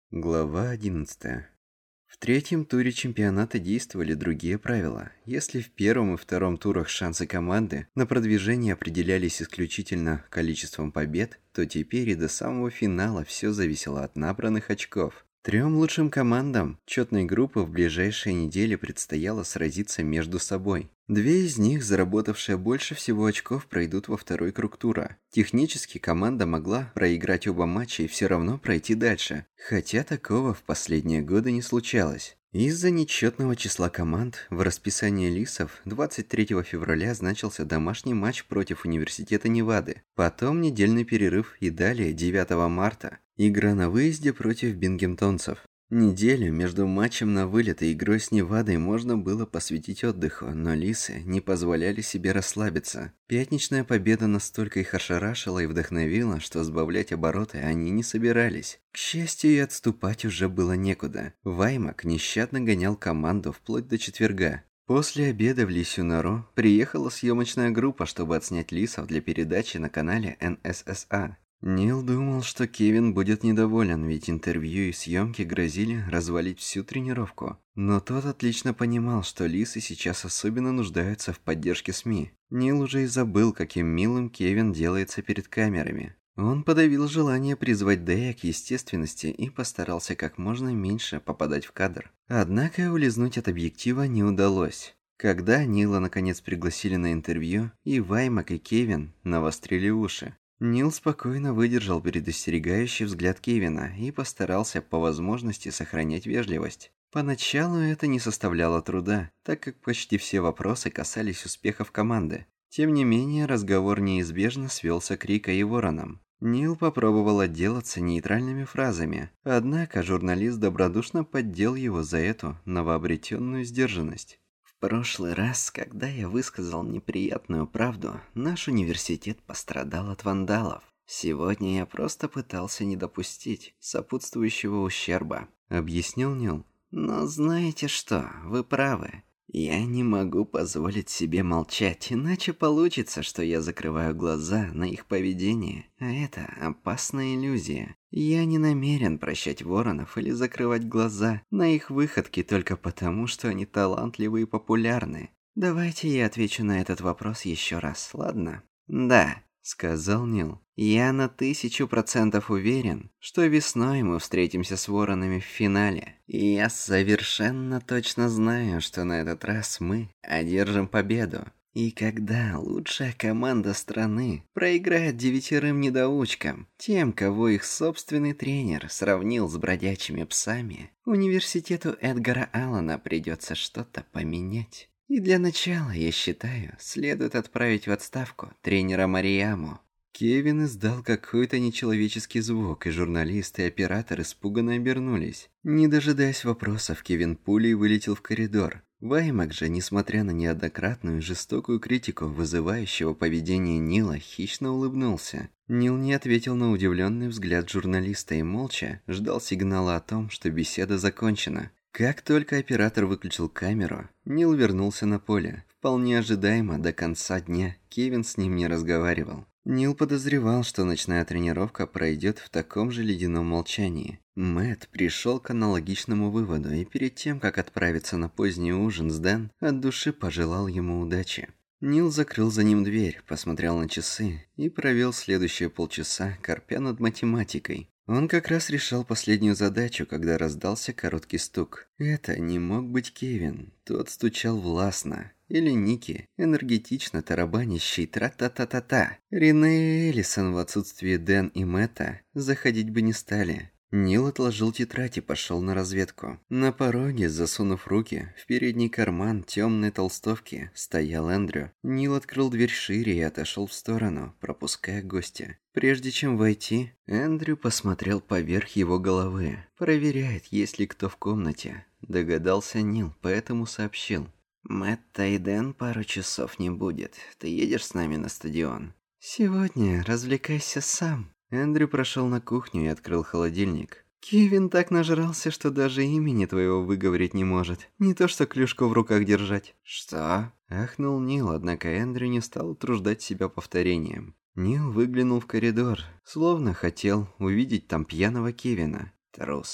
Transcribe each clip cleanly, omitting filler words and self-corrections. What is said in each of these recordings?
Глава 11. В третьем туре чемпионата действовали другие правила. Если в первом и втором турах шансы команды на продвижение определялись исключительно количеством побед, то теперь и до самого финала все зависело от набранных очков. Трем лучшим командам четной группы в ближайшие недели предстояло сразиться между собой. Две из них, заработавшие больше всего очков, пройдут во второй круг тура. Технически команда могла проиграть оба матча и все равно пройти дальше, хотя такого в последние годы не случалось. Из-за нечетного числа команд в расписании Лисов 23 февраля значился домашний матч против Университета Невады, потом недельный перерыв и далее 9 марта игра на выезде против бингемтонцев. Неделю между матчем на вылет и игрой с Невадой можно было посвятить отдыху, но Лисы не позволяли себе расслабиться. Пятничная победа настолько их ошарашила и вдохновила, что сбавлять обороты они не собирались. К счастью, и отступать уже было некуда. Ваймак нещадно гонял команду вплоть до четверга. После обеда в Лисью нору приехала съемочная группа, чтобы отснять Лисов для передачи на канале НССА. Нил думал, что Кевин будет недоволен, ведь интервью и съемки грозили развалить всю тренировку. Но тот отлично понимал, что Лисы сейчас особенно нуждаются в поддержке СМИ. Нил уже и забыл, каким милым Кевин делается перед камерами. Он подавил желание призвать Дэя к естественности и постарался как можно меньше попадать в кадр. Однако улизнуть от объектива не удалось. Когда Нила наконец пригласили на интервью, и Ваймак, и Кевин навострили уши. Нил спокойно выдержал предостерегающий взгляд Кевина и постарался по возможности сохранять вежливость. Поначалу это не составляло труда, так как почти все вопросы касались успехов команды. Тем не менее, разговор неизбежно свелся к Рико и Воронам. Нил попробовал отделаться нейтральными фразами, однако журналист добродушно поддел его за эту новообретенную сдержанность. В прошлый раз, когда я высказал неприятную правду, наш университет пострадал от вандалов. Сегодня я просто пытался не допустить сопутствующего ущерба, объяснил Нил. Но знаете что, вы правы. Я не могу позволить себе молчать, иначе получится, что я закрываю глаза на их поведение, а это опасная иллюзия. Я не намерен прощать воронов или закрывать глаза на их выходки только потому, что они талантливы и популярны. Давайте я отвечу на этот вопрос еще раз, ладно? Да, сказал Нил. Я на 1000% уверен, что весной мы встретимся с воронами в финале. И я совершенно точно знаю, что на этот раз мы одержим победу. И когда лучшая команда страны проиграет 9 недоучкам, тем, кого их собственный тренер сравнил с бродячими псами, университету Эдгара Аллана придется что-то поменять. И для начала, я считаю, следует отправить в отставку тренера Марияму. Кевин издал какой-то нечеловеческий звук, и журналисты и оператор испуганно обернулись. Не дожидаясь вопросов, Кевин пулей вылетел в коридор. Ваймак же, несмотря на неоднократную жестокую критику вызывающего поведения Нила, хищно улыбнулся. Нил не ответил на удивленный взгляд журналиста и молча ждал сигнала о том, что беседа закончена. Как только оператор выключил камеру, Нил вернулся на поле. Вполне ожидаемо, до конца дня Кевин с ним не разговаривал. Нил подозревал, что ночная тренировка пройдет в таком же ледяном молчании. Мэтт пришел к аналогичному выводу и перед тем, как отправиться на поздний ужин с Дэн, от души пожелал ему удачи. Нил закрыл за ним дверь, посмотрел на часы и провел следующие полчаса, корпя над математикой. Он как раз решал последнюю задачу, когда раздался короткий стук. Это не мог быть Кевин. Тот стучал властно. Или Ники, энергетично тарабанящий тра-та-та-та-та. Рене и Элисон в отсутствии Дэн и Мэтта заходить бы не стали. Нил отложил тетрадь и пошел на разведку. На пороге, засунув руки в передний карман темной толстовки, стоял Эндрю. Нил открыл дверь шире и отошел в сторону, пропуская гостя. Прежде чем войти, Эндрю посмотрел поверх его головы. Проверяет, есть ли кто в комнате. Догадался Нил, поэтому сообщил. «Мэтта и Дэн пару часов не будет. Ты едешь с нами на стадион?» «Сегодня развлекайся сам». Эндрю прошел на кухню и открыл холодильник. «Кевин так нажрался, что даже имени твоего выговорить не может. Не то что клюшку в руках держать». «Что?» – ахнул Нил, однако Эндрю не стал утруждать себя повторением. Нил выглянул в коридор, словно хотел увидеть там пьяного Кевина. Трус.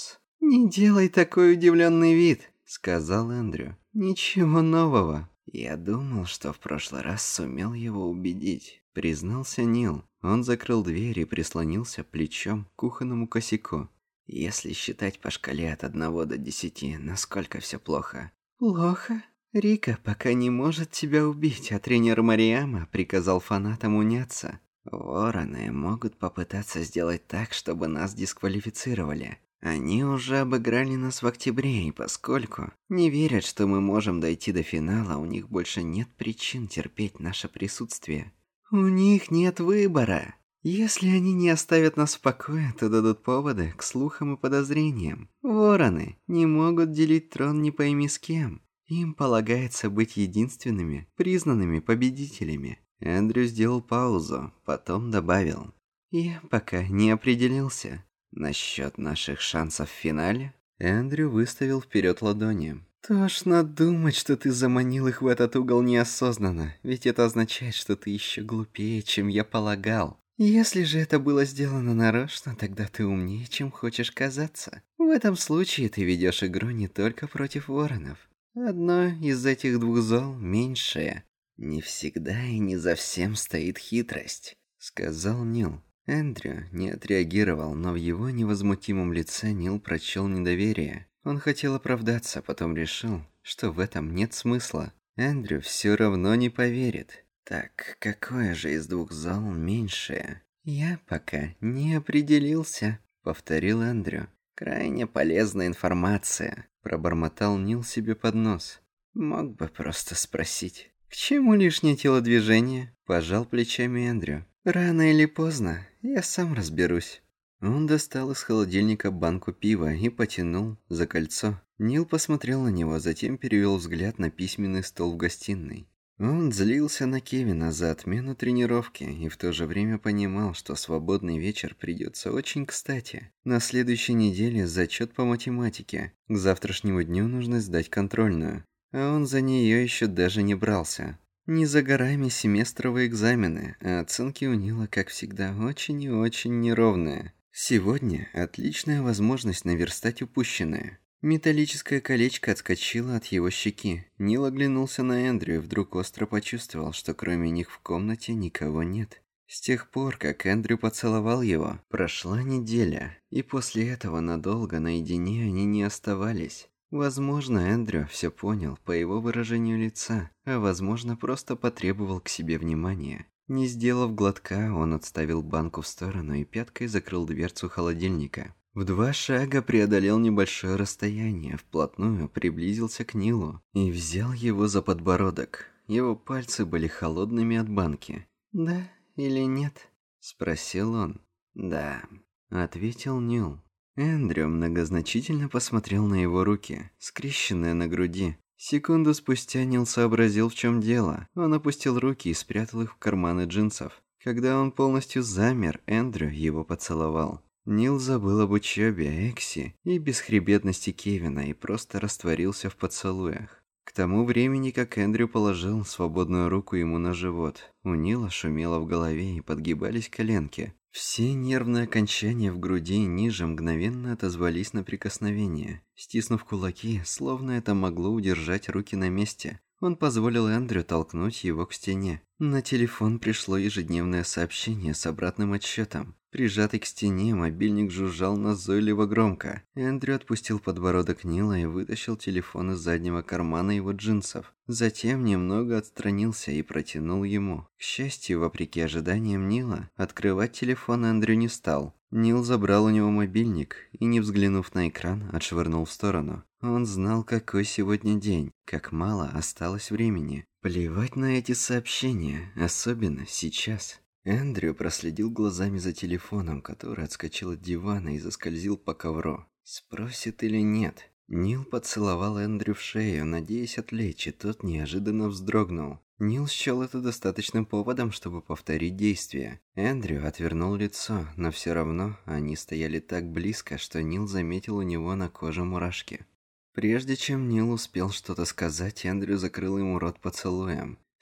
«Не делай такой удивленный вид», — сказал Эндрю. «Ничего нового». «Я думал, что в прошлый раз сумел его убедить», — признался Нил. Он закрыл дверь и прислонился плечом к кухонному косяку. «Если считать по шкале от 1 до 10, насколько все плохо?» «Плохо? Рика пока не может тебя убить, а тренер Мариама приказал фанатам уняться. Вороны могут попытаться сделать так, чтобы нас дисквалифицировали. Они уже обыграли нас в октябре, и поскольку не верят, что мы можем дойти до финала, у них больше нет причин терпеть наше присутствие. У них нет выбора. Если они не оставят нас в покое, то дадут поводы к слухам и подозрениям. Вороны не могут делить трон не пойми с кем. Им полагается быть единственными, признанными победителями». Эндрю сделал паузу, потом добавил. «Я пока не определился. Насчет наших шансов в финале?» Эндрю выставил вперед ладони. «Тошно думать, что ты заманил их в этот угол неосознанно, ведь это означает, что ты еще глупее, чем я полагал. Если же это было сделано нарочно, тогда ты умнее, чем хочешь казаться. В этом случае ты ведешь игру не только против воронов. Одно из этих двух зол меньшее. Не всегда и не за всем стоит хитрость», — сказал Нил. Эндрю не отреагировал, но в его невозмутимом лице Нил прочел недоверие. Он хотел оправдаться, потом решил, что в этом нет смысла. Эндрю все равно не поверит. «Так, какое же из двух зол меньшее?» «Я пока не определился», — повторил Эндрю. «Крайне полезная информация», — пробормотал Нил себе под нос. «Мог бы просто спросить». «К чему лишнее телодвижение?» – пожал плечами Эндрю. «Рано или поздно, я сам разберусь». Он достал из холодильника банку пива и потянул за кольцо. Нил посмотрел на него, затем перевел взгляд на письменный стол в гостиной. Он злился на Кевина за отмену тренировки и в то же время понимал, что свободный вечер придется очень кстати. На следующей неделе зачет по математике. К завтрашнему дню нужно сдать контрольную. А он за нее еще даже не брался. Не за горами семестровые экзамены, а оценки у Нила, как всегда, очень и очень неровные. Сегодня отличная возможность наверстать упущенное. Металлическое колечко отскочило от его щеки. Нил оглянулся на Эндрю и вдруг остро почувствовал, что кроме них в комнате никого нет. С тех пор, как Эндрю поцеловал его, прошла неделя, и после этого надолго наедине они не оставались. Возможно, Эндрю все понял по его выражению лица, а возможно, просто потребовал к себе внимания. Не сделав глотка, он отставил банку в сторону и пяткой закрыл дверцу холодильника. В 2 шага преодолел небольшое расстояние, вплотную приблизился к Нилу и взял его за подбородок. Его пальцы были холодными от банки. «Да или нет?» – спросил он. «Да», – ответил Нил. Эндрю многозначительно посмотрел на его руки, скрещенные на груди. Секунду спустя Нил сообразил, в чем дело. Он опустил руки и спрятал их в карманы джинсов. Когда он полностью замер, Эндрю его поцеловал. Нил забыл об учебе, Экси и бесхребетности Кевина и просто растворился в поцелуях. К тому времени, как Эндрю положил свободную руку ему на живот, у Нила шумело в голове и подгибались коленки. Все нервные окончания в груди и ниже мгновенно отозвались на прикосновение. Стиснув кулаки, словно это могло удержать руки на месте, он позволил Эндрю толкнуть его к стене. На телефон пришло ежедневное сообщение с обратным отсчетом. Прижатый к стене, мобильник жужжал назойливо громко. Эндрю отпустил подбородок Нила и вытащил телефон из заднего кармана его джинсов. Затем немного отстранился и протянул ему. К счастью, вопреки ожиданиям Нила, открывать телефон Эндрю не стал. Нил забрал у него мобильник и, не взглянув на экран, отшвырнул в сторону. Он знал, какой сегодня день, как мало осталось времени. Плевать на эти сообщения, особенно сейчас. Эндрю проследил глазами за телефоном, который отскочил от дивана и заскользил по ковру. Спросит или нет? Нил поцеловал Эндрю в шею, надеясь отвлечь, и тот неожиданно вздрогнул. Нил счел это достаточным поводом, чтобы повторить действие. Эндрю отвернул лицо, но все равно они стояли так близко, что Нил заметил у него на коже мурашки. Прежде чем Нил успел что-то сказать, Эндрю закрыл ему рот поцелуем.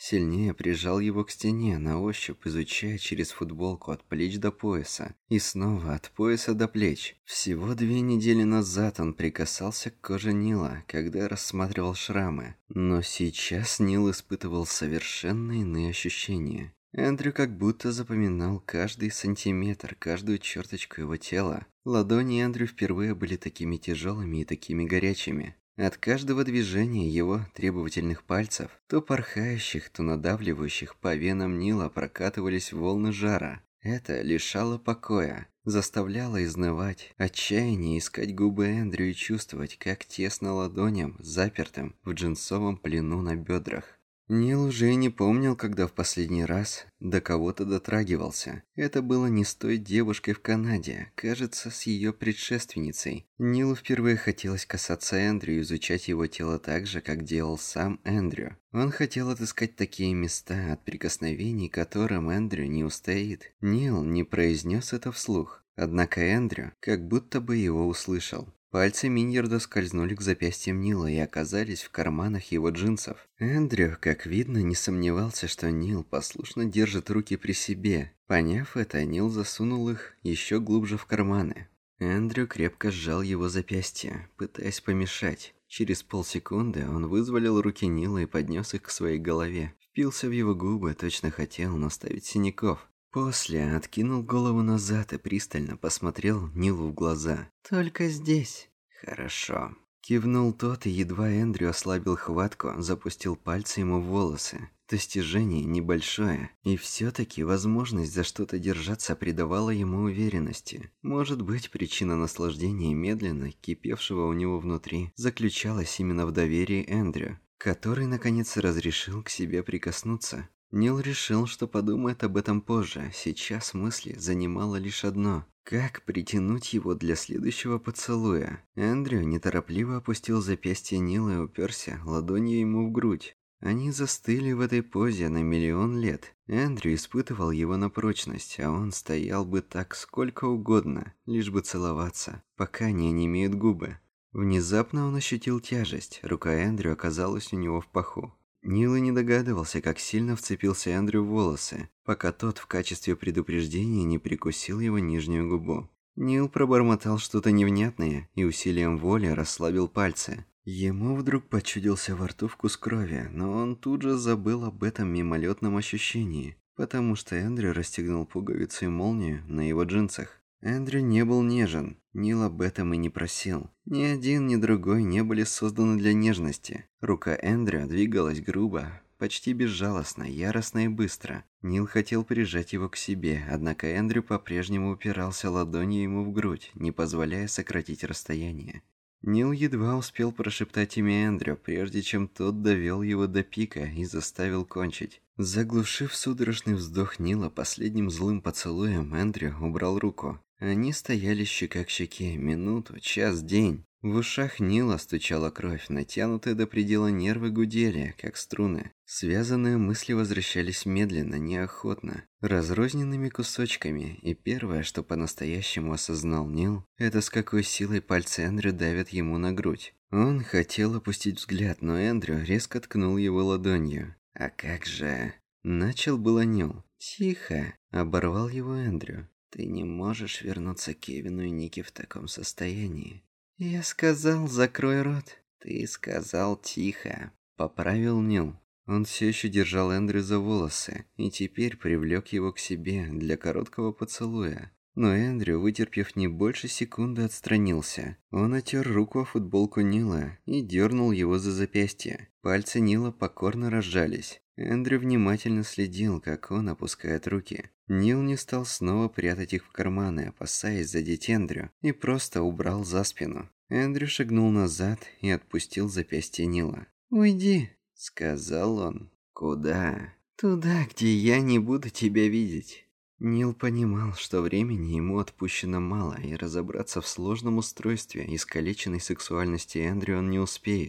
Сильнее прижал его к стене, на ощупь изучая через футболку от плеч до пояса. И снова от пояса до плеч. Всего 2 недели назад он прикасался к коже Нила, когда рассматривал шрамы. Но сейчас Нил испытывал совершенно иные ощущения. Эндрю как будто запоминал каждый сантиметр, каждую черточку его тела. Ладони Эндрю впервые были такими тяжелыми и такими горячими. От каждого движения его требовательных пальцев, то порхающих, то надавливающих по венам Нила, прокатывались волны жара. Это лишало покоя, заставляло изнывать, отчаяние искать губы Эндрю и чувствовать, как тесно ладоням, запертым в джинсовом плену на бедрах. Нил уже и не помнил, когда в последний раз до кого-то дотрагивался. Это было не с той девушкой в Канаде, кажется, с ее предшественницей. Нилу впервые хотелось касаться Эндрю и изучать его тело так же, как делал сам Эндрю. Он хотел отыскать такие места, от прикосновений которым Эндрю не устоит. Нил не произнес это вслух, однако Эндрю как будто бы его услышал. Пальцы Миньерда скользнули к запястьям Нила и оказались в карманах его джинсов. Эндрю, как видно, не сомневался, что Нил послушно держит руки при себе. Поняв это, Нил засунул их еще глубже в карманы. Эндрю крепко сжал его запястье, пытаясь помешать. Через полсекунды он вызволил руки Нила и поднес их к своей голове. Впился в его губы, точно хотел наставить синяков. После откинул голову назад и пристально посмотрел Нилу в глаза. «Только здесь». «Хорошо». Кивнул тот, и едва Эндрю ослабил хватку, запустил пальцы ему в волосы. Достижение небольшое, и все-таки возможность за что-то держаться придавала ему уверенности. Может быть, причина наслаждения, медленно кипевшего у него внутри, заключалась именно в доверии Эндрю, который наконец разрешил к себе прикоснуться. Нил решил, что подумает об этом позже. Сейчас мысли занимало лишь одно. Как притянуть его для следующего поцелуя? Эндрю неторопливо опустил запястье Нила и уперся ладонью ему в грудь. Они застыли в этой позе на миллион лет. Эндрю испытывал его на прочность, а он стоял бы так сколько угодно, лишь бы целоваться, пока не онемеют губы. Внезапно он ощутил тяжесть. Рука Эндрю оказалась у него в паху. Нил и не догадывался, как сильно вцепился Эндрю в волосы, пока тот в качестве предупреждения не прикусил его нижнюю губу. Нил пробормотал что-то невнятное и усилием воли расслабил пальцы. Ему вдруг почудился во рту вкус крови, но он тут же забыл об этом мимолетном ощущении, потому что Эндрю расстегнул пуговицу и молнию на его джинсах. Эндрю не был нежен, Нил об этом и не просил. Ни один, ни другой не были созданы для нежности. Рука Эндрю двигалась грубо, почти безжалостно, яростно и быстро. Нил хотел прижать его к себе, однако Эндрю по-прежнему упирался ладонью ему в грудь, не позволяя сократить расстояние. Нил едва успел прошептать имя Эндрю, прежде чем тот довел его до пика и заставил кончить. Заглушив судорожный вздох Нила последним злым поцелуем, Эндрю убрал руку. Они стояли щека к щеке, минуту, час, день. В ушах Нила стучала кровь, натянутые до предела нервы гудели, как струны. Связанные мысли возвращались медленно, неохотно, разрозненными кусочками, и первое, что по-настоящему осознал Нил, это с какой силой пальцы Эндрю давят ему на грудь. Он хотел опустить взгляд, но Эндрю резко ткнул его ладонью. «А как же...» Начал было Нил. «Тихо!» Оборвал его Эндрю. «Ты не можешь вернуться к Кевину и Нике в таком состоянии». «Я сказал, закрой рот». «Ты сказал тихо», — поправил Нил. Он все еще держал Эндрю за волосы и теперь привлек его к себе для короткого поцелуя. Но Эндрю, вытерпев не больше секунды, отстранился. Он отер руку о футболку Нила и дернул его за запястье. Пальцы Нила покорно разжались. Эндрю внимательно следил, как он опускает руки. Нил не стал снова прятать их в карманы, опасаясь задеть Эндрю, и просто убрал за спину. Эндрю шагнул назад и отпустил запястье Нила. «Уйди», — сказал он. «Куда?» «Туда, где я не буду тебя видеть». Нил понимал, что времени ему отпущено мало, и разобраться в сложном устройстве искалеченной сексуальности Эндрю он не успеет.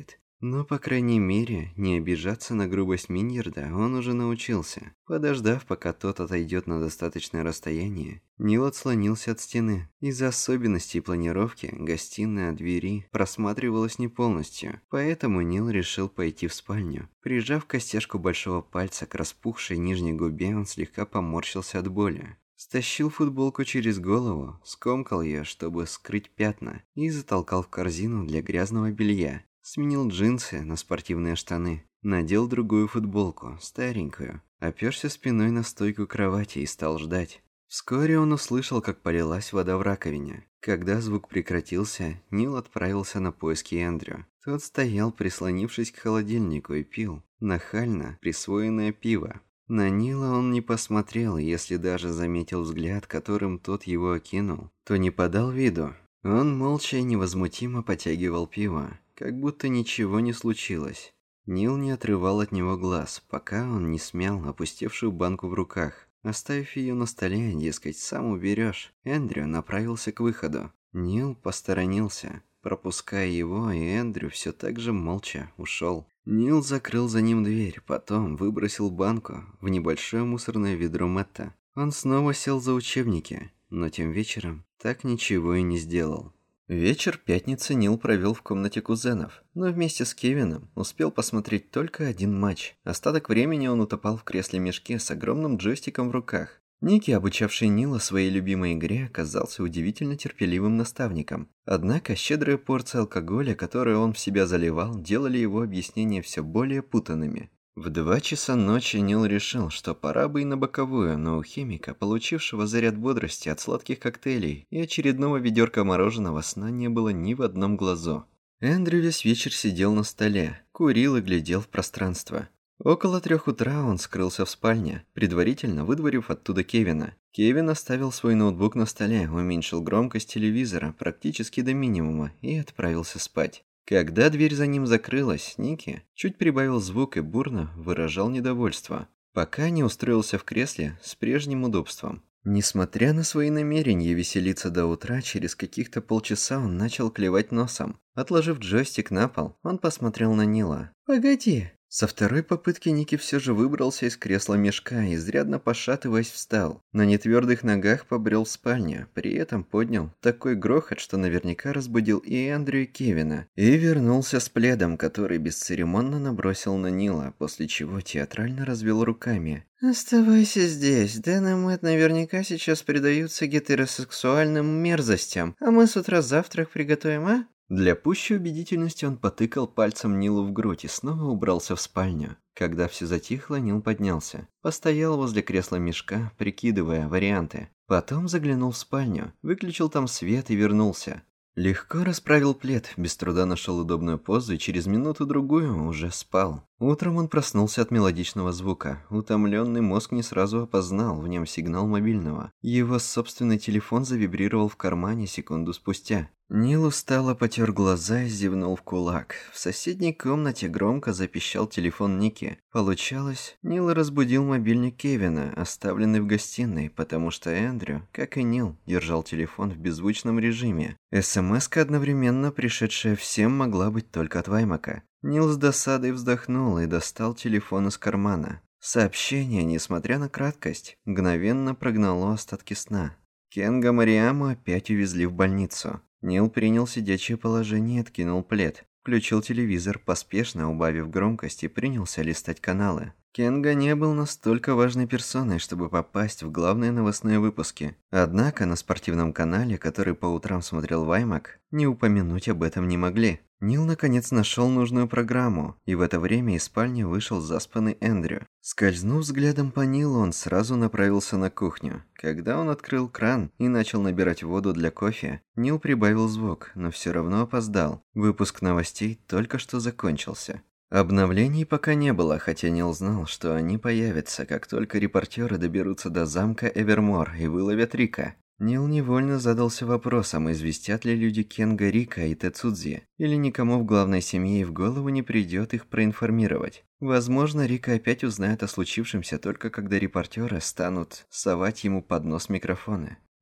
Но, по крайней мере, не обижаться на грубость Миньерда он уже научился. Подождав, пока тот отойдет на достаточное расстояние, Нил отслонился от стены. Из-за особенностей планировки гостиная от двери просматривалась не полностью, поэтому Нил решил пойти в спальню. Прижав костяшку большого пальца к распухшей нижней губе, он слегка поморщился от боли. Стащил футболку через голову, скомкал ее, чтобы скрыть пятна, и затолкал в корзину для грязного белья. Сменил джинсы на спортивные штаны, надел другую футболку, старенькую, оперся спиной на стойку кровати и стал ждать. Вскоре он услышал, как полилась вода в раковине. Когда звук прекратился, Нил отправился на поиски Эндрю. Тот стоял, прислонившись к холодильнику, и пил нахально присвоенное пиво. На Нила он не посмотрел, и если даже заметил взгляд, которым тот его окинул, то не подал виду. Он молча и невозмутимо потягивал пиво, как будто ничего не случилось. Нил не отрывал от него глаз, пока он не смял опустевшую банку в руках. Оставив ее на столе, дескать, сам уберешь, Эндрю направился к выходу. Нил посторонился, пропуская его, и Эндрю все так же молча ушел. Нил закрыл за ним дверь, потом выбросил банку в небольшое мусорное ведро Мэтта. Он снова сел за учебники, но тем вечером так ничего и не сделал. Вечер пятницы Нил провел в комнате кузенов, но вместе с Кевином успел посмотреть только один матч. Остаток времени он утопал в кресле-мешке с огромным джойстиком в руках. Ники, обучавший Нила своей любимой игре, оказался удивительно терпеливым наставником. Однако щедрые порции алкоголя, которые он в себя заливал, делали его объяснения все более путанными. В 2 часа ночи Нил решил, что пора бы и на боковую, но у химика, получившего заряд бодрости от сладких коктейлей и очередного ведерка мороженого, сна не было ни в одном глазу. Эндрю весь вечер сидел на столе, курил и глядел в пространство. Около 3 утра он скрылся в спальне, предварительно выдворив оттуда Кевина. Кевин оставил свой ноутбук на столе, уменьшил громкость телевизора практически до минимума и отправился спать. Когда дверь за ним закрылась, Ники чуть прибавил звук и бурно выражал недовольство, пока не устроился в кресле с прежним удобством. Несмотря на свои намерения веселиться до утра, через каких-то полчаса он начал клевать носом. Отложив джойстик на пол, он посмотрел на Нила. «Погоди». Со второй попытки Ники все же выбрался из кресла-мешка и, изрядно пошатываясь, встал. На нетвердых ногах побрел в спальню, при этом поднял такой грохот, что наверняка разбудил и Эндрю, и Кевина. И вернулся с пледом, который бесцеремонно набросил на Нила, после чего театрально развел руками. «Оставайся здесь, Дэн и Мэтт наверняка сейчас предаются гетеросексуальным мерзостям, а мы с утра завтрак приготовим, а?» Для пущей убедительности он потыкал пальцем Нилу в грудь и снова убрался в спальню. Когда все затихло, Нил поднялся. Постоял возле кресла-мешка, прикидывая варианты. Потом заглянул в спальню, выключил там свет и вернулся. Легко расправил плед, без труда нашел удобную позу и через минуту-другую уже спал. Утром он проснулся от мелодичного звука. Утомленный мозг не сразу опознал в нем сигнал мобильного. Его собственный телефон завибрировал в кармане секунду спустя. Нил устало потер глаза и зевнул в кулак. В соседней комнате громко запищал телефон Ники. Получалось, Нил разбудил мобильник Кевина, оставленный в гостиной, потому что Эндрю, как и Нил, держал телефон в беззвучном режиме. СМС-ка, одновременно пришедшая всем, могла быть только от Ваймака. Нил с досадой вздохнул и достал телефон из кармана. Сообщение, несмотря на краткость, мгновенно прогнало остатки сна. Кенга Мариаму опять увезли в больницу. Нил принял сидячее положение и откинул плед. Включил телевизор, поспешно убавив громкость, и принялся листать каналы. Кенга не был настолько важной персоной, чтобы попасть в главные новостные выпуски. Однако на спортивном канале, который по утрам смотрел Ваймак, не упомянуть об этом не могли. Нил наконец нашел нужную программу, и в это время из спальни вышел заспанный Эндрю. Скользнув взглядом по Нилу, он сразу направился на кухню. Когда он открыл кран и начал набирать воду для кофе, Нил прибавил звук, но все равно опоздал. Выпуск новостей только что закончился. Обновлений пока не было, хотя Нил знал, что они появятся, как только репортеры доберутся до замка Эвермор и выловят Рика. Нил невольно задался вопросом, известят ли люди Кенга Рика и Тецудзи, или никому в главной семье и в голову не придет их проинформировать. Возможно, Рика опять узнает о случившемся только когда репортеры станут совать ему под нос микрофоны.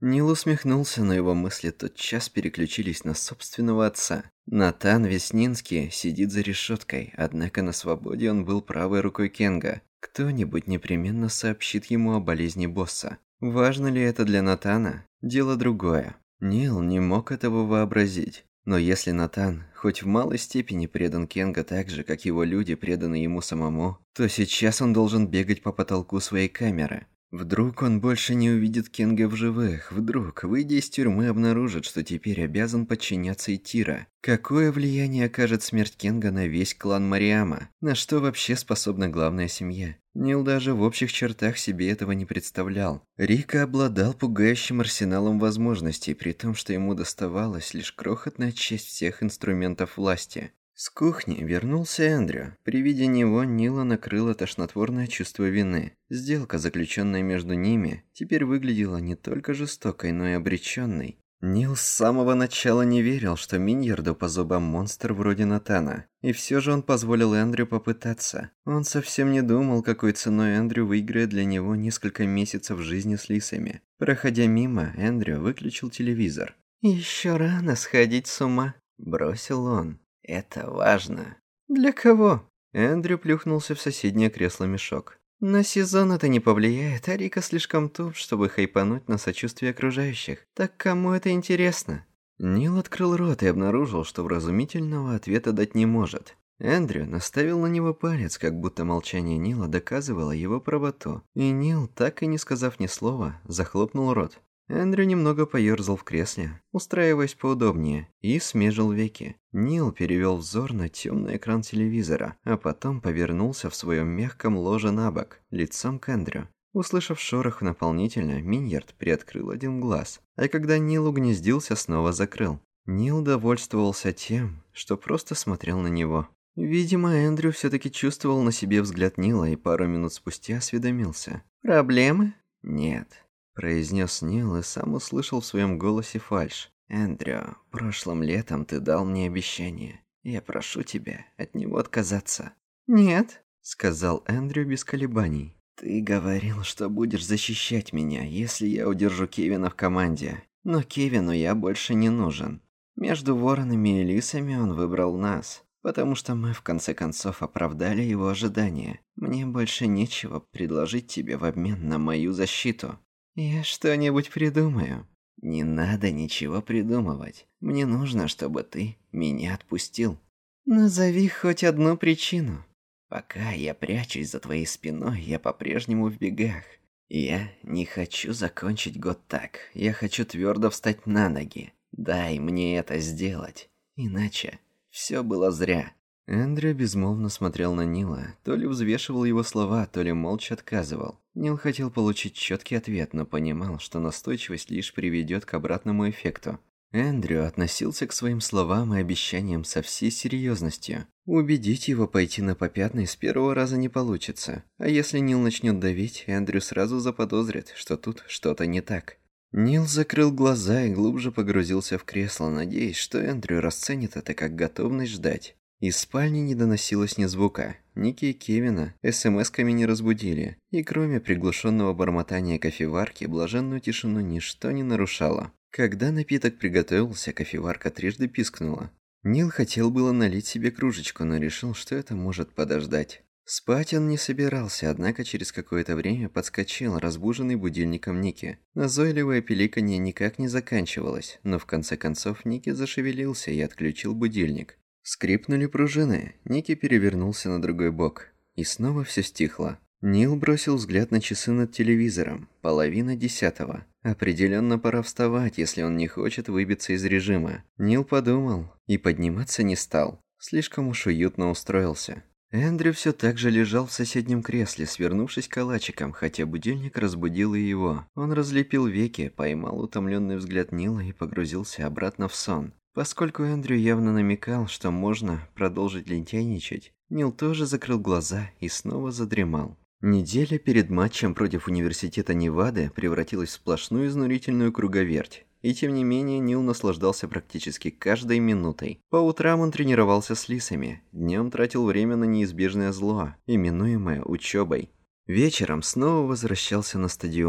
Нил усмехнулся, но его мысли тотчас переключились на собственного отца. Натан Веснинский сидит за решеткой, однако на свободе он был правой рукой Кенга. Кто-нибудь непременно сообщит ему о болезни босса. Важно ли это для Натана? Дело другое. Нил не мог этого вообразить. Но если Натан хоть в малой степени предан Кенга так же, как его люди преданы ему самому, то сейчас он должен бегать по потолку своей камеры. Вдруг он больше не увидит Кенга в живых, вдруг, выйдя из тюрьмы, обнаружит, что теперь обязан подчиняться Итира. Какое влияние окажет смерть Кенга на весь клан Мариама? На что вообще способна главная семья? Нил даже в общих чертах себе этого не представлял. Рика обладал пугающим арсеналом возможностей, при том, что ему доставалась лишь крохотная часть всех инструментов власти. С кухни вернулся Эндрю. При виде него Нила накрыло тошнотворное чувство вины. Сделка, заключенная между ними, теперь выглядела не только жестокой, но и обреченной. Нил с самого начала не верил, что Миньярду по зубам монстр вроде Натана. И все же он позволил Эндрю попытаться. Он совсем не думал, какой ценой Эндрю выиграет для него несколько месяцев жизни с лисами. Проходя мимо, Эндрю выключил телевизор. «Еще рано сходить с ума», – бросил он. «Это важно». «Для кого?» Эндрю плюхнулся в соседнее кресло-мешок. «На сезон это не повлияет, а Рика слишком туп, чтобы хайпануть на сочувствие окружающих. Так кому это интересно?» Нил открыл рот и обнаружил, что вразумительного ответа дать не может. Эндрю наставил на него палец, как будто молчание Нила доказывало его правоту. И Нил, так и не сказав ни слова, захлопнул рот. Эндрю немного поёрзал в кресле, устраиваясь поудобнее, и смежил веки. Нил перевел взор на темный экран телевизора, а потом повернулся в своем мягком ложе на бок, лицом к Эндрю. Услышав шорох наполнительно, Миньярд приоткрыл один глаз, а когда Нил угнездился, снова закрыл. Нил довольствовался тем, что просто смотрел на него. Видимо, Эндрю все-таки чувствовал на себе взгляд Нила и пару минут спустя осведомился. «Проблемы?» «Нет», – произнес Нил и сам услышал в своем голосе фальшь. «Эндрю, прошлым летом ты дал мне обещание. Я прошу тебя от него отказаться». «Нет», – сказал Эндрю без колебаний. «Ты говорил, что будешь защищать меня, если я удержу Кевина в команде. Но Кевину я больше не нужен. Между воронами и лисами он выбрал нас, потому что мы в конце концов оправдали его ожидания. Мне больше нечего предложить тебе в обмен на мою защиту. Я что-нибудь придумаю». «Не надо ничего придумывать. Мне нужно, чтобы ты меня отпустил». «Назови хоть одну причину». «Пока я прячусь за твоей спиной, я по-прежнему в бегах. Я не хочу закончить год так. Я хочу твердо встать на ноги. Дай мне это сделать. Иначе все было зря». Эндрю безмолвно смотрел на Нила, то ли взвешивал его слова, то ли молча отказывал. Нил хотел получить четкий ответ, но понимал, что настойчивость лишь приведет к обратному эффекту. Эндрю относился к своим словам и обещаниям со всей серьезностью. Убедить его пойти на попятный с первого раза не получится. А если Нил начнет давить, Эндрю сразу заподозрит, что тут что-то не так. Нил закрыл глаза и глубже погрузился в кресло, надеясь, что Эндрю расценит это как готовность ждать. Из спальни не доносилось ни звука. Ники и Кевина СМС-ками не разбудили, и кроме приглушенного бормотания кофеварки, блаженную тишину ничто не нарушало. Когда напиток приготовился, кофеварка трижды пискнула. Нил хотел было налить себе кружечку, но решил, что это может подождать. Спать он не собирался, однако через какое-то время подскочил, разбуженный будильником Ники. Назойливое пиликанье никак не заканчивалось, но в конце концов Ники зашевелился и отключил будильник. Скрипнули пружины, Ники перевернулся на другой бок. И снова все стихло. Нил бросил взгляд на часы над телевизором. 9:30. Определенно пора вставать, если он не хочет выбиться из режима. Нил подумал и подниматься не стал. Слишком уж уютно устроился. Эндрю все так же лежал в соседнем кресле, свернувшись калачиком, хотя будильник разбудил и его. Он разлепил веки, поймал утомленный взгляд Нила и погрузился обратно в сон. Поскольку Эндрю явно намекал, что можно продолжить лентяйничать, Нил тоже закрыл глаза и снова задремал. Неделя перед матчем против университета Невады превратилась в сплошную изнурительную круговерть. И тем не менее Нил наслаждался практически каждой минутой. По утрам он тренировался с лисами, днем тратил время на неизбежное зло, именуемое учебой. Вечером снова возвращался на стадион.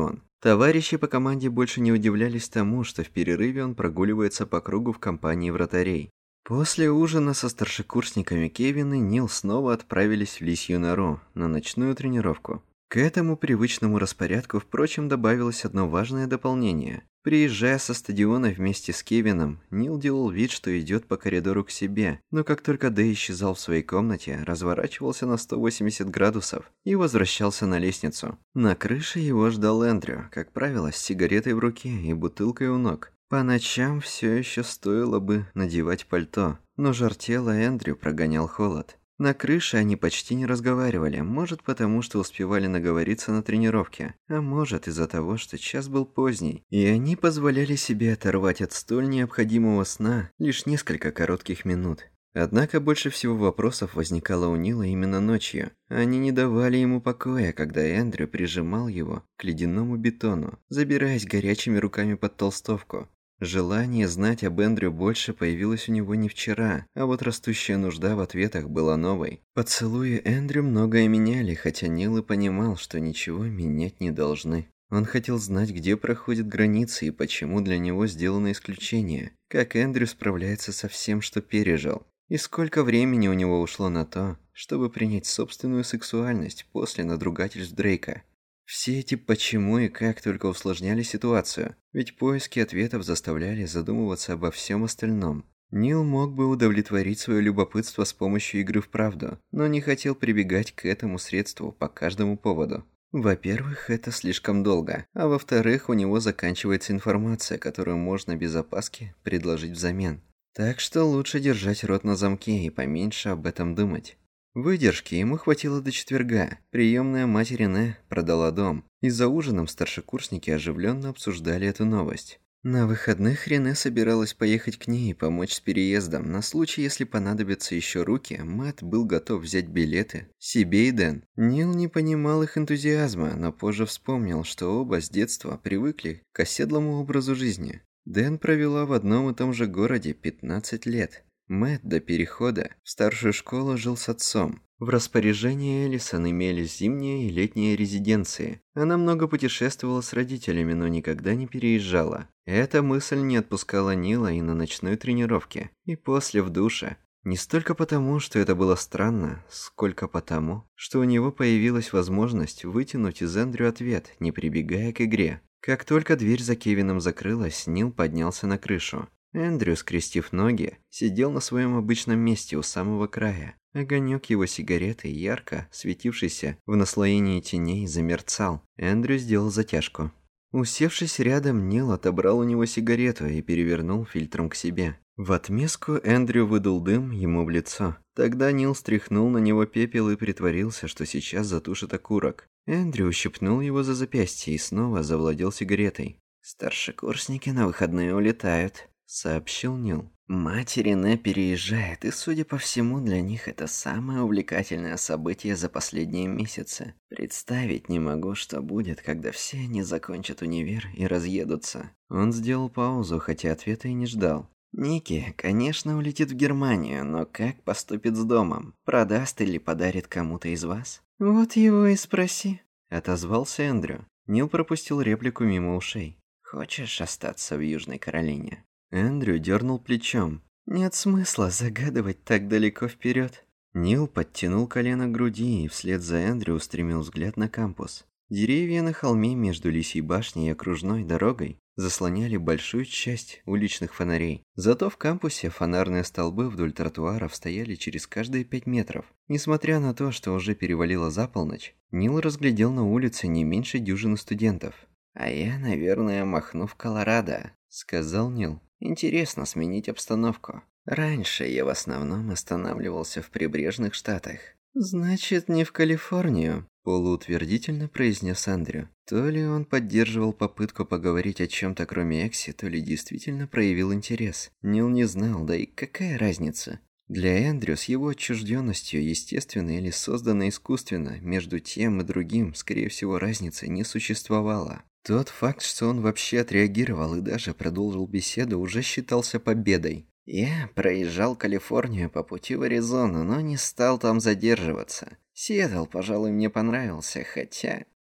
Товарищи по команде больше не удивлялись тому, что в перерыве он прогуливается по кругу в компании вратарей. После ужина со старшекурсниками Кевин и Нил снова отправились в Лисью нору на ночную тренировку. К этому привычному распорядку, впрочем, добавилось одно важное дополнение. Приезжая со стадиона вместе с Кевином, Нил делал вид, что идет по коридору к себе, но как только Дэй исчезал в своей комнате, разворачивался на 180 градусов и возвращался на лестницу. На крыше его ждал Эндрю, как правило, с сигаретой в руке и бутылкой у ног. По ночам все еще стоило бы надевать пальто, но жар тела Эндрю прогонял холод. На крыше они почти не разговаривали, может потому, что успевали наговориться на тренировке, а может из-за того, что час был поздний, и они позволяли себе оторвать от столь необходимого сна лишь несколько коротких минут. Однако больше всего вопросов возникало у Нила именно ночью. Они не давали ему покоя, когда Эндрю прижимал его к ледяному бетону, забираясь горячими руками под толстовку. Желание знать об Эндрю больше появилось у него не вчера, а вот растущая нужда в ответах была новой. Поцелуи Эндрю многое меняли, хотя Нил и понимал, что ничего менять не должны. Он хотел знать, где проходят границы и почему для него сделано исключение, как Эндрю справляется со всем, что пережил, и сколько времени у него ушло на то, чтобы принять собственную сексуальность после надругательств Дрейка. Все эти «почему» и «как» только усложняли ситуацию, ведь поиски ответов заставляли задумываться обо всем остальном. Нил мог бы удовлетворить свое любопытство с помощью игры в правду, но не хотел прибегать к этому средству по каждому поводу. Во-первых, это слишком долго, а во-вторых, у него заканчивается информация, которую можно без опаски предложить взамен. Так что лучше держать рот на замке и поменьше об этом думать. Выдержки ему хватило до четверга. Приемная мать Рене продала дом, и за ужином старшекурсники оживленно обсуждали эту новость. На выходных Рене собиралась поехать к ней и помочь с переездом. На случай, если понадобятся еще руки, Мэтт был готов взять билеты себе и Дэн. Нил не понимал их энтузиазма, но позже вспомнил, что оба с детства привыкли к оседлому образу жизни. Дэн провела в одном и том же городе 15 лет. Мэтт до перехода в старшую школу жил с отцом. В распоряжении Элисон имелись зимние и летние резиденции. Она много путешествовала с родителями, но никогда не переезжала. Эта мысль не отпускала Нила и на ночной тренировке, и после в душе. Не столько потому, что это было странно, сколько потому, что у него появилась возможность вытянуть из Эндрю ответ, не прибегая к игре. Как только дверь за Кевином закрылась, Нил поднялся на крышу. Эндрю, скрестив ноги, сидел на своем обычном месте у самого края. Огонек его сигареты, ярко светившийся в наслоении теней, замерцал. Эндрю сделал затяжку. Усевшись рядом, Нил отобрал у него сигарету и перевернул фильтром к себе. В отместку Эндрю выдул дым ему в лицо. Тогда Нил стряхнул на него пепел и притворился, что сейчас затушит окурок. Эндрю ущипнул его за запястье и снова завладел сигаретой. «Старшекурсники на выходные улетают», — сообщил Нил. «Мать Рене переезжает, и, судя по всему, для них это самое увлекательное событие за последние месяцы. Представить не могу, что будет, когда все они закончат универ и разъедутся». Он сделал паузу, хотя ответа и не ждал. «Ники, конечно, улетит в Германию, но как поступит с домом? Продаст или подарит кому-то из вас?» «Вот его и спроси», — отозвался Эндрю. Нил пропустил реплику мимо ушей. «Хочешь остаться в Южной Каролине?» Эндрю дернул плечом. «Нет смысла загадывать так далеко вперед». Нил подтянул колено к груди и вслед за Эндрю устремил взгляд на кампус. Деревья на холме между Лисьей башней и окружной дорогой заслоняли большую часть уличных фонарей. Зато в кампусе фонарные столбы вдоль тротуаров стояли через каждые 5 метров. Несмотря на то, что уже перевалило за полночь, Нил разглядел на улице не меньше дюжины студентов. «А я, наверное, махну в Колорадо», — сказал Нил. «Интересно сменить обстановку. Раньше я в основном останавливался в прибрежных штатах». «Значит, не в Калифорнию», — полуутвердительно произнес Эндрю. То ли он поддерживал попытку поговорить о чем-то кроме Экси, то ли действительно проявил интерес. Нил не знал, да и какая разница. Для Эндрю с его отчужденностью, естественно или созданно искусственно, между тем и другим, скорее всего, разницы не существовало. Тот факт, что он вообще отреагировал и даже продолжил беседу, уже считался победой. «Я проезжал Калифорнию по пути в Аризону, но не стал там задерживаться. Сиэтл, пожалуй, мне понравился, хотя...»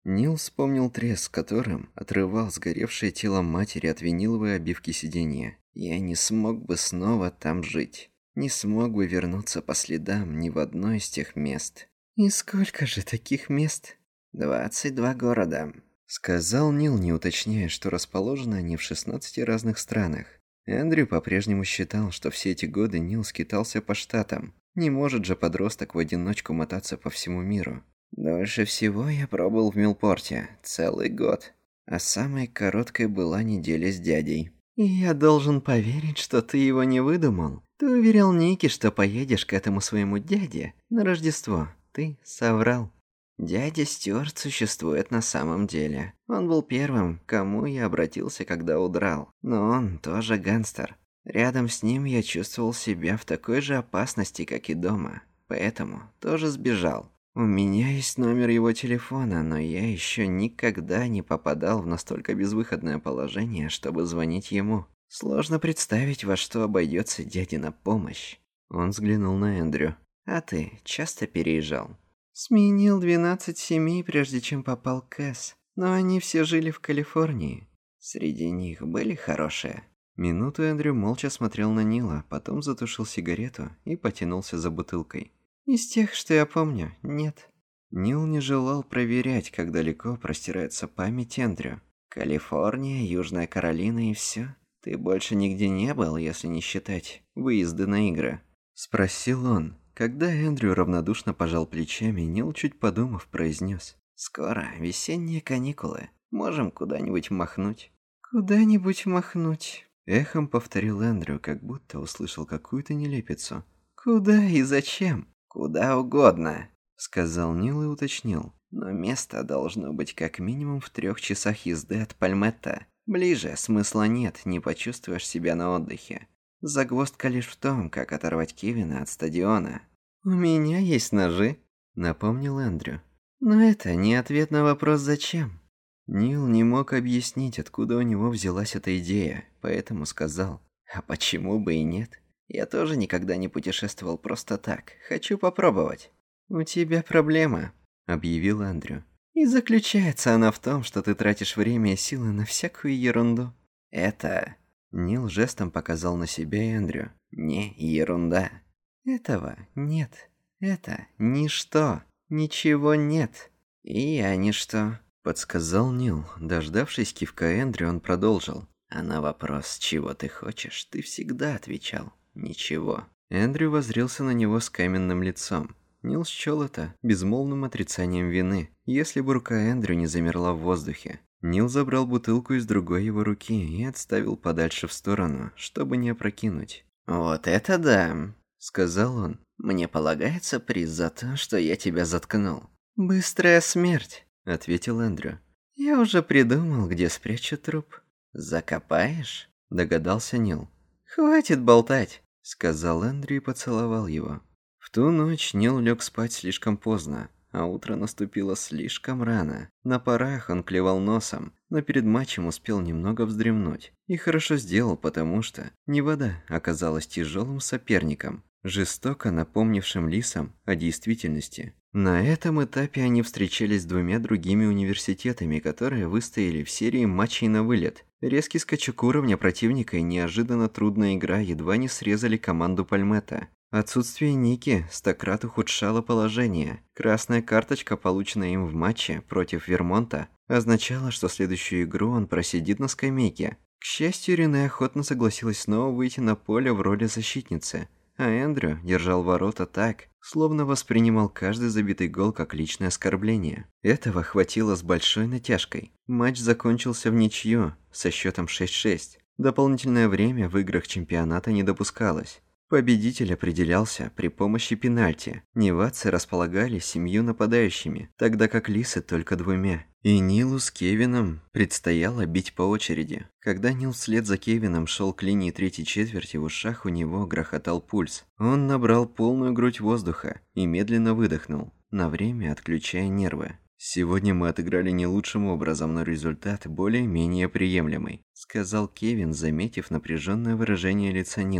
Нил вспомнил треск, которым отрывал сгоревшее тело матери от виниловой обивки сиденья. «Я не смог бы снова там жить. Не смог бы вернуться по следам ни в одно из тех мест». «И сколько же таких мест?» 22 города», — сказал Нил, не уточняя, что расположены они в 16 разных странах. Эндрю по-прежнему считал, что все эти годы Нил скитался по штатам. Не может же подросток в одиночку мотаться по всему миру. «Дольше всего я пробыл в Милпорте, целый год. А самой короткой была неделя с дядей». «И я должен поверить, что ты его не выдумал. Ты уверял Ники, что поедешь к этому своему дяде на Рождество. Ты соврал». «Дядя Стюарт существует на самом деле. Он был первым, к кому я обратился, когда удрал. Но он тоже гангстер. Рядом с ним я чувствовал себя в такой же опасности, как и дома. Поэтому тоже сбежал. У меня есть номер его телефона, но я еще никогда не попадал в настолько безвыходное положение, чтобы звонить ему. Сложно представить, во что обойдется дядина помощь». Он взглянул на Эндрю. «А ты часто переезжал?» «Сменил 12 семей, прежде чем попал к Кэс. Но они все жили в Калифорнии. Среди них были хорошие». Минуту Эндрю молча смотрел на Нила, потом затушил сигарету и потянулся за бутылкой. «Из тех, что я помню, нет». Нил не желал проверять, как далеко простирается память Эндрю. «Калифорния, Южная Каролина и все. Ты больше нигде не был, если не считать выезды на игры?» Спросил он. Когда Эндрю равнодушно пожал плечами, Нил, чуть подумав, произнес: «Скоро весенние каникулы. Можем куда-нибудь махнуть». «Куда-нибудь махнуть», — эхом повторил Эндрю, как будто услышал какую-то нелепицу. «Куда и зачем?» «Куда угодно», — сказал Нил и уточнил. «Но место должно быть как минимум в 3 часах езды от Пальметта. Ближе смысла нет, не почувствуешь себя на отдыхе. Загвоздка лишь в том, как оторвать Кевина от стадиона». «У меня есть ножи», — напомнил Эндрю. «Но это не ответ на вопрос «зачем?». Нил не мог объяснить, откуда у него взялась эта идея, поэтому сказал: «А почему бы и нет? Я тоже никогда не путешествовал просто так. Хочу попробовать». «У тебя проблема», — объявил Эндрю. «И заключается она в том, что ты тратишь время и силы на всякую ерунду». «Это...» — Нил жестом показал на себя и Эндрю. «Не ерунда». «Этого нет. Это ничто. Ничего нет». «И я ничто», — подсказал Нил. Дождавшись кивка Эндрю, он продолжил. «А на вопрос, чего ты хочешь, ты всегда отвечал: ничего». Эндрю воззрился на него с каменным лицом. Нил счёл это безмолвным отрицанием вины, если бы рука Эндрю не замерла в воздухе. Нил забрал бутылку из другой его руки и отставил подальше в сторону, чтобы не опрокинуть. «Вот это да!» — сказал он. «Мне полагается приз за то, что я тебя заткнул». «Быстрая смерть», — ответил Эндрю. «Я уже придумал, где спрячу труп». «Закопаешь?» — догадался Нил. «Хватит болтать», — сказал Эндрю и поцеловал его. В ту ночь Нил лег спать слишком поздно, а утро наступило слишком рано. На парах он клевал носом, но перед матчем успел немного вздремнуть. И хорошо сделал, потому что Невада оказалась тяжелым соперником, жестоко напомнившим Лисам о действительности. На этом этапе они встречались с 2 другими университетами, которые выстояли в серии матчей на вылет. Резкий скачок уровня противника и неожиданно трудная игра едва не срезали команду Пальметта. Отсутствие Ники стократ ухудшало положение. Красная карточка, полученная им в матче против Вермонта, означала, что следующую игру он просидит на скамейке. К счастью, Рене охотно согласилась снова выйти на поле в роли защитницы, а Эндрю держал ворота так, словно воспринимал каждый забитый гол как личное оскорбление. Этого хватило с большой натяжкой. Матч закончился в ничью со счетом 6-6. Дополнительное время в играх чемпионата не допускалось. Победитель определялся при помощи пенальти. Невадцы располагали 7 нападающими, тогда как Лисы только 2. И Нилу с Кевином предстояло бить по очереди. Когда Нил вслед за Кевином шел к линии 3-й четверти, в ушах у него грохотал пульс. Он набрал полную грудь воздуха и медленно выдохнул, на время отключая нервы. «Сегодня мы отыграли не лучшим образом, но результат более-менее приемлемый», — сказал Кевин, заметив напряженное выражение лица Нила.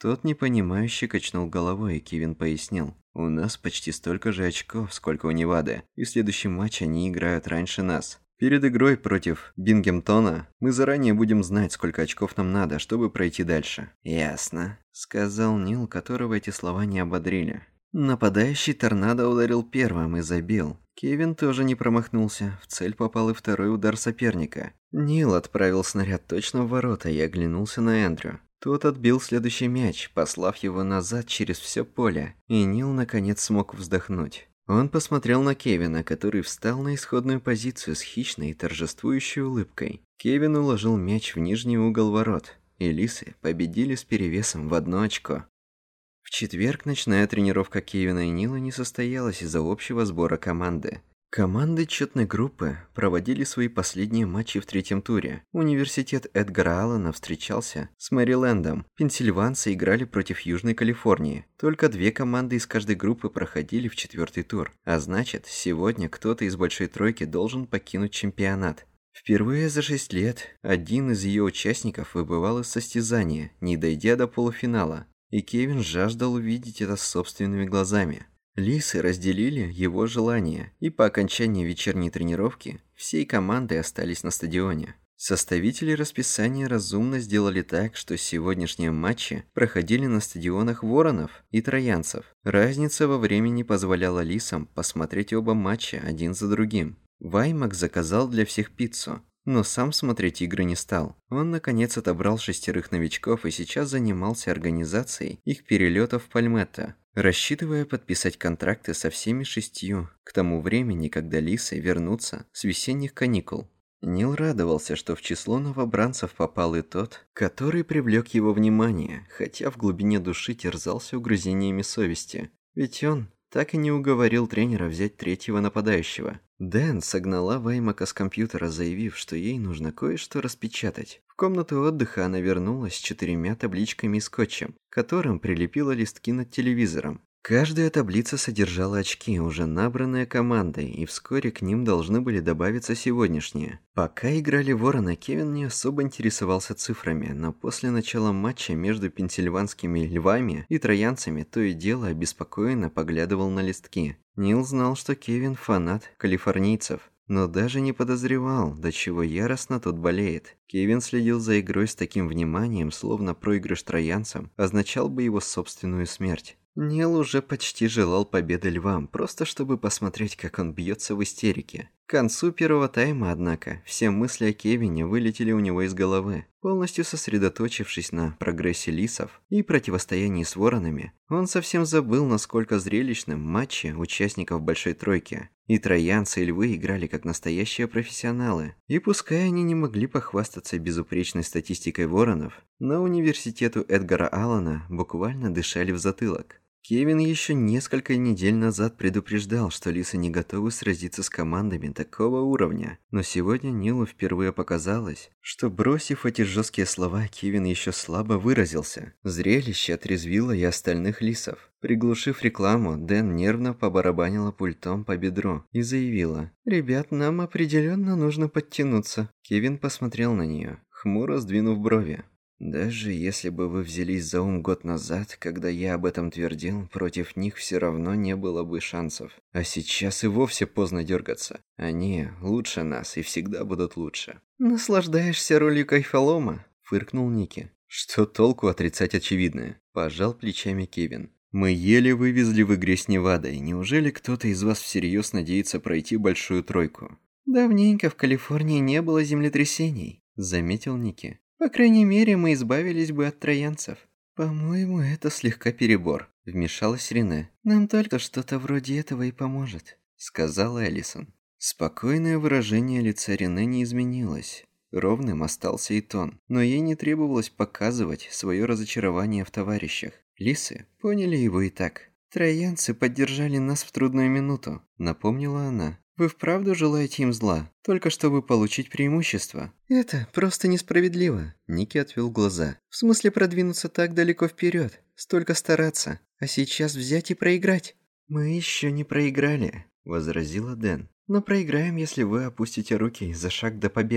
Тот непонимающе качнул головой, и Кевин пояснил. «У нас почти столько же очков, сколько у Невады, и в следующем матче они играют раньше нас. Перед игрой против Бингемтона мы заранее будем знать, сколько очков нам надо, чтобы пройти дальше». «Ясно», — сказал Нил, которого эти слова не ободрили. Нападающий торнадо ударил первым и забил. Кевин тоже не промахнулся, в цель попал и второй удар соперника. Нил отправил снаряд точно в ворота и оглянулся на Эндрю. Тот отбил следующий мяч, послав его назад через все поле, и Нил наконец смог вздохнуть. Он посмотрел на Кевина, который встал на исходную позицию с хищной и торжествующей улыбкой. Кевин уложил мяч в нижний угол ворот, и лисы победили с перевесом в 1 очко. В четверг ночная тренировка Кевина и Нила не состоялась из-за общего сбора команды. Команды четной группы проводили свои последние матчи в 3-м туре. Университет Эдгара Аллена встречался с Мэрилендом. Пенсильванцы играли против Южной Калифорнии. Только 2 команды из каждой группы проходили в 4-й тур. А значит, сегодня кто-то из большой тройки должен покинуть чемпионат. Впервые за 6 лет один из ее участников выбывал из состязания, не дойдя до полуфинала. И Кевин жаждал увидеть это собственными глазами. Лисы разделили его желание, и по окончании вечерней тренировки всей командой остались на стадионе. Составители расписания разумно сделали так, что сегодняшние матчи проходили на стадионах Воронов и Троянцев. Разница во времени позволяла лисам посмотреть оба матча один за другим. Ваймак заказал для всех пиццу, но сам смотреть игры не стал. Он наконец отобрал 6 новичков и сейчас занимался организацией их перелетов в Пальметто, рассчитывая подписать контракты со всеми 6 к тому времени, когда лисы вернутся с весенних каникул. Нил радовался, что в число новобранцев попал и тот, который привлек его внимание, хотя в глубине души терзался угрызениями совести. Ведь он так и не уговорил тренера взять 3-го нападающего. Дэн согнала Ваймака с компьютера, заявив, что ей нужно кое-что распечатать. В комнату отдыха она вернулась с 4 табличками и скотчем, к которым прилепила листки над телевизором. Каждая таблица содержала очки, уже набранные командой, и вскоре к ним должны были добавиться сегодняшние. Пока играли Вороны, Кевин не особо интересовался цифрами, но после начала матча между пенсильванскими львами и троянцами то и дело обеспокоенно поглядывал на листки. Нил знал, что Кевин фанат калифорнийцев, но даже не подозревал, до чего яростно тот болеет. Кевин следил за игрой с таким вниманием, словно проигрыш троянцам означал бы его собственную смерть. Нил уже почти желал победы львам, просто чтобы посмотреть, как он бьется в истерике. К концу первого тайма, однако, все мысли о Кевине вылетели у него из головы. Полностью сосредоточившись на прогрессе лисов и противостоянии с воронами, он совсем забыл, насколько зрелищным матчи участников Большой Тройки. И троянцы, и львы играли как настоящие профессионалы. И пускай они не могли похвастаться безупречной статистикой воронов, но университету Эдгара Аллена буквально дышали в затылок. Кевин еще несколько недель назад предупреждал, что лисы не готовы сразиться с командами такого уровня. Но сегодня Нилу впервые показалось, что, бросив эти жесткие слова, Кевин еще слабо выразился. Зрелище отрезвило и остальных лисов. Приглушив рекламу, Дэн нервно побарабанила пультом по бедру и заявила: «Ребят, нам определенно нужно подтянуться». Кевин посмотрел на нее, хмуро сдвинув брови. «Даже если бы вы взялись за ум год назад, когда я об этом твердил, против них все равно не было бы шансов. А сейчас и вовсе поздно дергаться. Они лучше нас и всегда будут лучше». «Наслаждаешься ролью кайфолома?» – фыркнул Ники. «Что толку отрицать очевидное?» – пожал плечами Кевин. «Мы еле вывезли в игре с Невадой. Неужели кто-то из вас всерьез надеется пройти Большую Тройку?» «Давненько в Калифорнии не было землетрясений», – заметил Ники. «По крайней мере, мы избавились бы от троянцев». «По-моему, это слегка перебор», — вмешалась Рене. «Нам только что-то вроде этого и поможет», — сказала Элисон. Спокойное выражение лица Рене не изменилось. Ровным остался и тон, но ей не требовалось показывать свое разочарование в товарищах. Лисы поняли его и так. «Троянцы поддержали нас в трудную минуту», — напомнила она. «Вы вправду желаете им зла, только чтобы получить преимущество?» «Это просто несправедливо», — Ники отвел глаза. «В смысле продвинуться так далеко вперед, столько стараться, а сейчас взять и проиграть?» «Мы еще не проиграли», — возразила Дэн. «Но проиграем, если вы опустите руки за шаг до победы».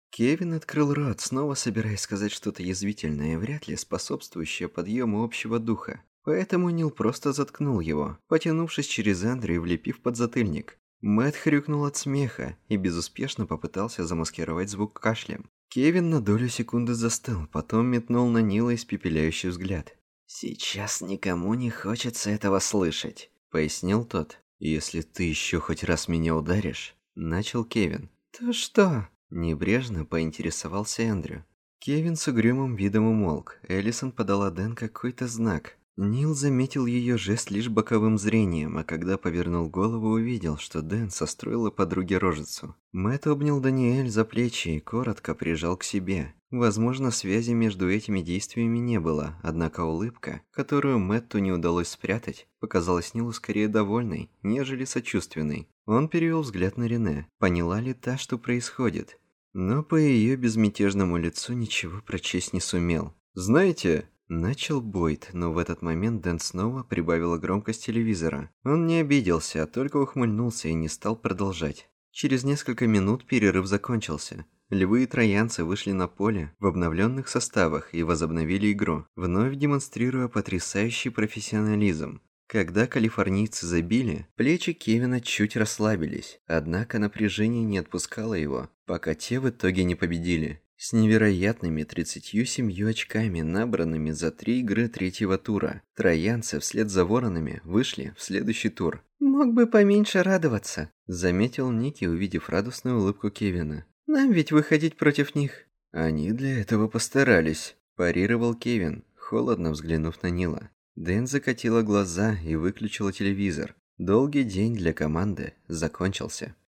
Кевин открыл рот, снова собираясь сказать что-то язвительное, вряд ли способствующее подъему общего духа. Поэтому Нил просто заткнул его, потянувшись через Эндрю и влепив подзатыльник. Мэтт хрюкнул от смеха и безуспешно попытался замаскировать звук кашлем. Кевин на долю секунды застыл, потом метнул на Нила испепеляющий взгляд. «Сейчас никому не хочется этого слышать», — пояснил тот. «Если ты еще хоть раз меня ударишь», — начал Кевин. «То что?» — небрежно поинтересовался Эндрю. Кевин с угрюмым видом умолк. Элисон подала Дэн какой-то знак. Нил заметил ее жест лишь боковым зрением, а когда повернул голову, увидел, что Дэн состроила подруге рожицу. Мэтт обнял Даниэль за плечи и коротко прижал к себе. Возможно, связи между этими действиями не было, однако улыбка, которую Мэтту не удалось спрятать, показалась Нилу скорее довольной, нежели сочувственной. Он перевел взгляд на Рене. Поняла ли та, что происходит? Но по ее безмятежному лицу ничего прочесть не сумел. «Знаете...» Начал Бойд, но в этот момент Дэн снова прибавила громкость телевизора. Он не обиделся, а только ухмыльнулся и не стал продолжать. Через несколько минут перерыв закончился. Львы и троянцы вышли на поле в обновленных составах и возобновили игру, вновь демонстрируя потрясающий профессионализм. Когда калифорнийцы забили, плечи Кевина чуть расслабились, однако напряжение не отпускало его, пока те в итоге не победили. С невероятными 37 очками, набранными за 3 игры третьего тура, троянцы вслед за воронами вышли в следующий тур. «Мог бы поменьше радоваться», — заметил Ники, увидев радостную улыбку Кевина. «Нам ведь выходить против них». «Они для этого постарались», – парировал Кевин, холодно взглянув на Нила. Дэн закатила глаза и выключила телевизор. Долгий день для команды закончился.